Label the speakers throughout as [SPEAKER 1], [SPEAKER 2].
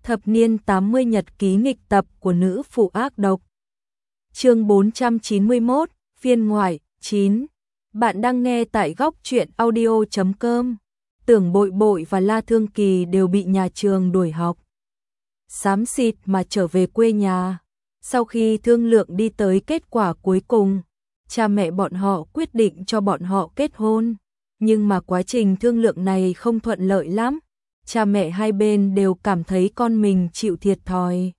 [SPEAKER 1] Thập niên 80 nhật ký nghịch tập của nữ phụ ác độc. Chương 491, phiên ngoại 9. Bạn đang nghe tại góc truyện audio.com. Tưởng Bội Bội và La Thương Kỳ đều bị nhà trường đuổi học. Xám xịt mà trở về quê nhà. Sau khi thương lượng đi tới kết quả cuối cùng, cha mẹ bọn họ quyết định cho bọn họ kết hôn. Nhưng mà quá trình thương lượng này không thuận lợi lắm. Cha mẹ hai bên đều cảm thấy con mình chịu thiệt thòi,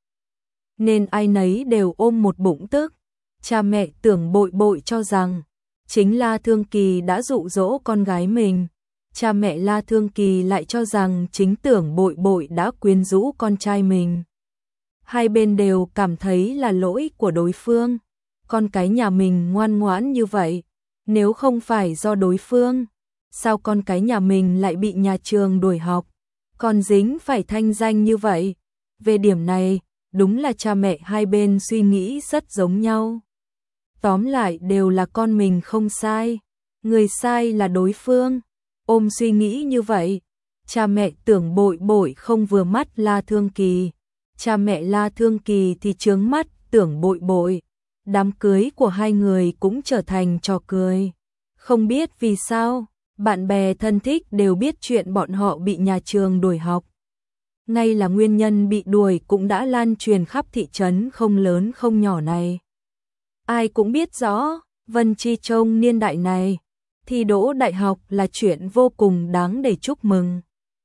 [SPEAKER 1] nên ai nấy đều ôm một bụng tức. Cha mẹ Tưởng Bội Bội cho rằng chính La Thương Kỳ đã dụ dỗ con gái mình. Cha mẹ La Thương Kỳ lại cho rằng chính Tưởng Bội Bội đã quyến rũ con trai mình. Hai bên đều cảm thấy là lỗi của đối phương. Con cái nhà mình ngoan ngoãn như vậy, nếu không phải do đối phương, sao con cái nhà mình lại bị nhà trường đuổi học, còn dính phải thanh danh như vậy? Về điểm này, đúng là cha mẹ hai bên suy nghĩ rất giống nhau. Tóm lại đều là con mình không sai, người sai là đối phương. Ôm suy nghĩ như vậy, cha mẹ Tưởng Bội Bội không vừa mắt La Thương Kỳ, cha mẹ La Thương Kỳ thì chướng mắt Tưởng Bội Bội. Đám cưới của hai người cũng trở thành trò cười. Không biết vì sao, bạn bè thân thích đều biết chuyện bọn họ bị nhà trường đuổi học. Ngay là nguyên nhân bị đuổi cũng đã lan truyền khắp thị trấn không lớn không nhỏ này. Ai cũng biết rõ, Vân Chi trong niên đại này, thi đỗ đại học là chuyện vô cùng đáng để chúc mừng.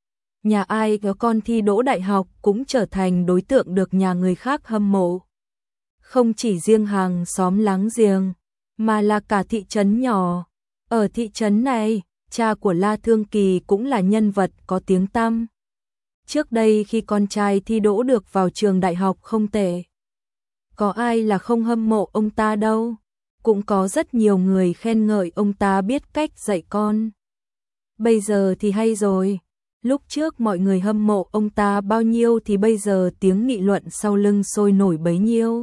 [SPEAKER 1] Nhà ai có con thi đỗ đại học cũng trở thành đối tượng được nhà người khác hâm mộ. Không chỉ riêng hàng xóm láng giềng, mà là cả thị trấn nhỏ. Ở thị trấn này, cha của La Thương Kỳ cũng là nhân vật có tiếng tăm. Trước đây khi con trai thi đỗ được vào trường đại học không tệ, có ai là không hâm mộ ông ta đâu. Cũng có rất nhiều người khen ngợi ông ta biết cách dạy con. Bây giờ thì hay rồi, lúc trước mọi người hâm mộ ông ta bao nhiêu thì bây giờ tiếng nghị luận sau lưng sôi nổi bấy nhiêu.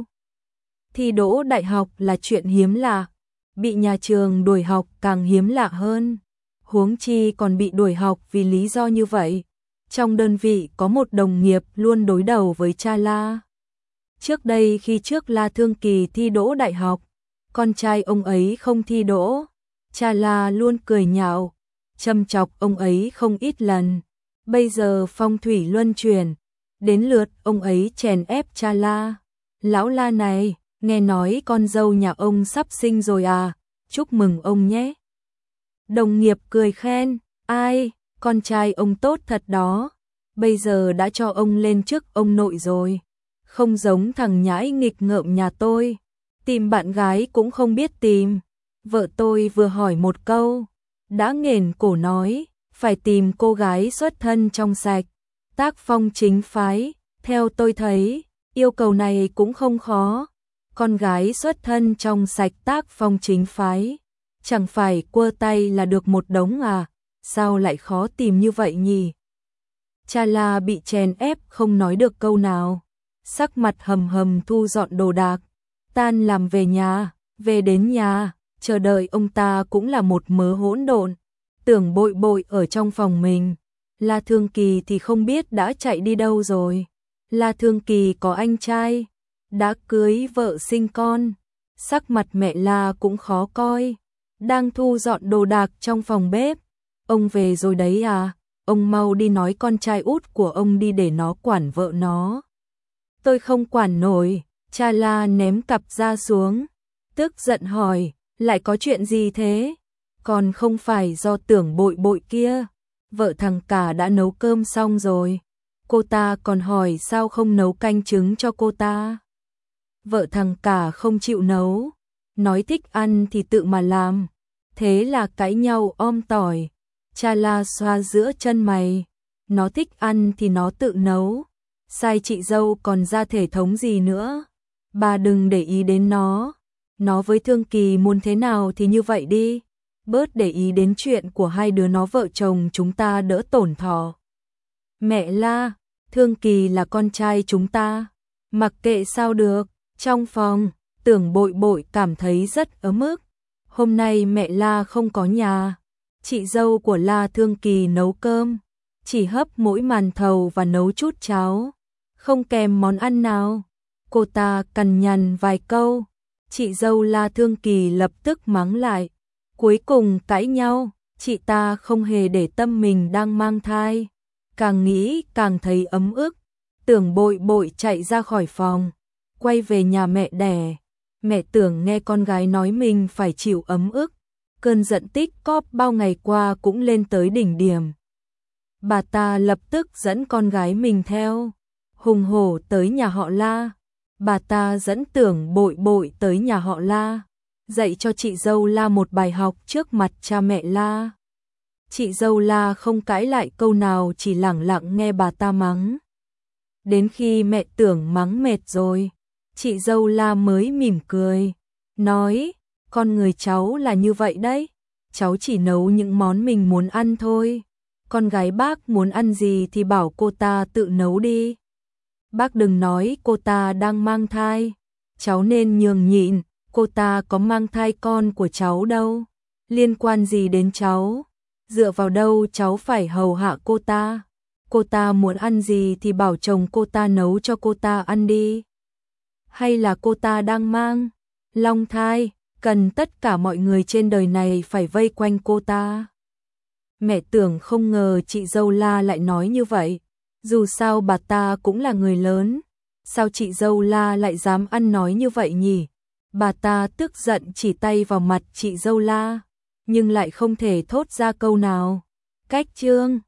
[SPEAKER 1] Thi đỗ đại học là chuyện hiếm lạ, bị nhà trường đuổi học càng hiếm lạ hơn. Huống chi còn bị đuổi học vì lý do như vậy. Trong đơn vị có một đồng nghiệp luôn đối đầu với cha La. Trước đây khi trước La Thương Kỳ thi đỗ đại học, con trai ông ấy không thi đỗ, cha La luôn cười nhạo, châm chọc ông ấy không ít lần. Bây giờ phong thủy luân chuyển, đến lượt ông ấy chèn ép cha La. Lão La này, nghe nói con dâu nhà ông sắp sinh rồi à, chúc mừng ông nhé. Đồng nghiệp cười khen, ai, con trai ông tốt thật đó, bây giờ đã cho ông lên chức ông nội rồi, không giống thằng nhãi nghịch ngợm nhà tôi, tìm bạn gái cũng không biết tìm. Vợ tôi vừa hỏi một câu, đã nghển cổ nói, phải tìm cô gái xuất thân trong sạch, tác phong chính phái. Theo tôi thấy, yêu cầu này cũng không khó. Con gái xuất thân trong sạch tác phong chính phái, chẳng phải quơ tay là được một đống à, sao lại khó tìm như vậy nhỉ? Cha La bị chèn ép không nói được câu nào, sắc mặt hầm hầm thu dọn đồ đạc, tan làm về nhà, về đến nhà, chờ đợi ông ta cũng là một mớ hỗn độn. Tưởng Bội Bội ở trong phòng mình, La Thương Kỳ thì không biết đã chạy đi đâu rồi. La Thương Kỳ có anh trai, đã cưới vợ sinh con, sắc mặt mẹ La cũng khó coi, đang thu dọn đồ đạc trong phòng bếp. Ông về rồi đấy à, ông mau đi nói con trai út của ông đi để nó quản vợ nó. Tôi không quản nổi. Cha La ném cặp ra xuống, tức giận hỏi, lại có chuyện gì thế? Còn không phải do Tưởng Bội Bội kia, vợ thằng cả đã nấu cơm xong rồi. Cô ta còn hỏi sao không nấu canh trứng cho cô ta. Vợ thằng cả không chịu nấu, nói thích ăn thì tự mà làm. Thế là cãi nhau om tỏi. Cha La xoa giữa chân mày, nó thích ăn thì nó tự nấu, sai chị dâu còn ra thể thống gì nữa. Bà đừng để ý đến nó với Thương Kỳ muốn thế nào thì như vậy đi, bớt để ý đến chuyện của hai đứa nó vợ chồng chúng ta đỡ tổn thọ. Mẹ La, Thương Kỳ là con trai chúng ta, mặc kệ sao được. Trong phòng, Tưởng Bội Bội cảm thấy rất ấm ức. Hôm nay mẹ La không có nhà, chị dâu của La Thương Kỳ nấu cơm, chỉ hấp mỗi màn thầu và nấu chút cháo. không kèm món ăn nào. Cô ta cằn nhằn vài câu, chị dâu La Thương Kỳ lập tức mắng lại. Cuối cùng cãi nhau, chị ta không hề để tâm mình đang mang thai. Càng nghĩ càng thấy ấm ức, Tưởng bội bội chạy ra khỏi phòng, quay về nhà mẹ đẻ. Mẹ Tưởng nghe con gái nói mình phải chịu ấm ức, cơn giận tích cóp bao ngày qua cũng lên tới đỉnh điểm. Bà ta lập tức dẫn con gái mình theo, hùng hổ tới nhà họ La. Bà ta dẫn Tưởng bội bội tới nhà họ La, dạy cho chị dâu La một bài học trước mặt cha mẹ La. Chị dâu La không cãi lại câu nào, chỉ lẳng lặng nghe bà ta mắng. Đến khi mẹ Tưởng mắng mệt rồi, chị dâu La mới mỉm cười, nói, con người cháu là như vậy đấy, cháu chỉ nấu những món mình muốn ăn thôi. Con gái bác muốn ăn gì thì bảo cô ta tự nấu đi. Bác đừng nói cô ta đang mang thai, cháu nên nhường nhịn, cô ta có mang thai con của cháu đâu, liên quan gì đến cháu, dựa vào đâu cháu phải hầu hạ cô ta. Cô ta muốn ăn gì thì bảo chồng cô ta nấu cho cô ta ăn đi. Hay là cô ta đang mang long thai, cần tất cả mọi người trên đời này phải vây quanh cô ta. Mẹ Tưởng không ngờ chị dâu La lại nói như vậy, dù sao bà ta cũng là người lớn, sao chị dâu La lại dám ăn nói như vậy nhỉ? Bà ta tức giận chỉ tay vào mặt chị dâu La, nhưng lại không thể thốt ra câu nào. Cách chương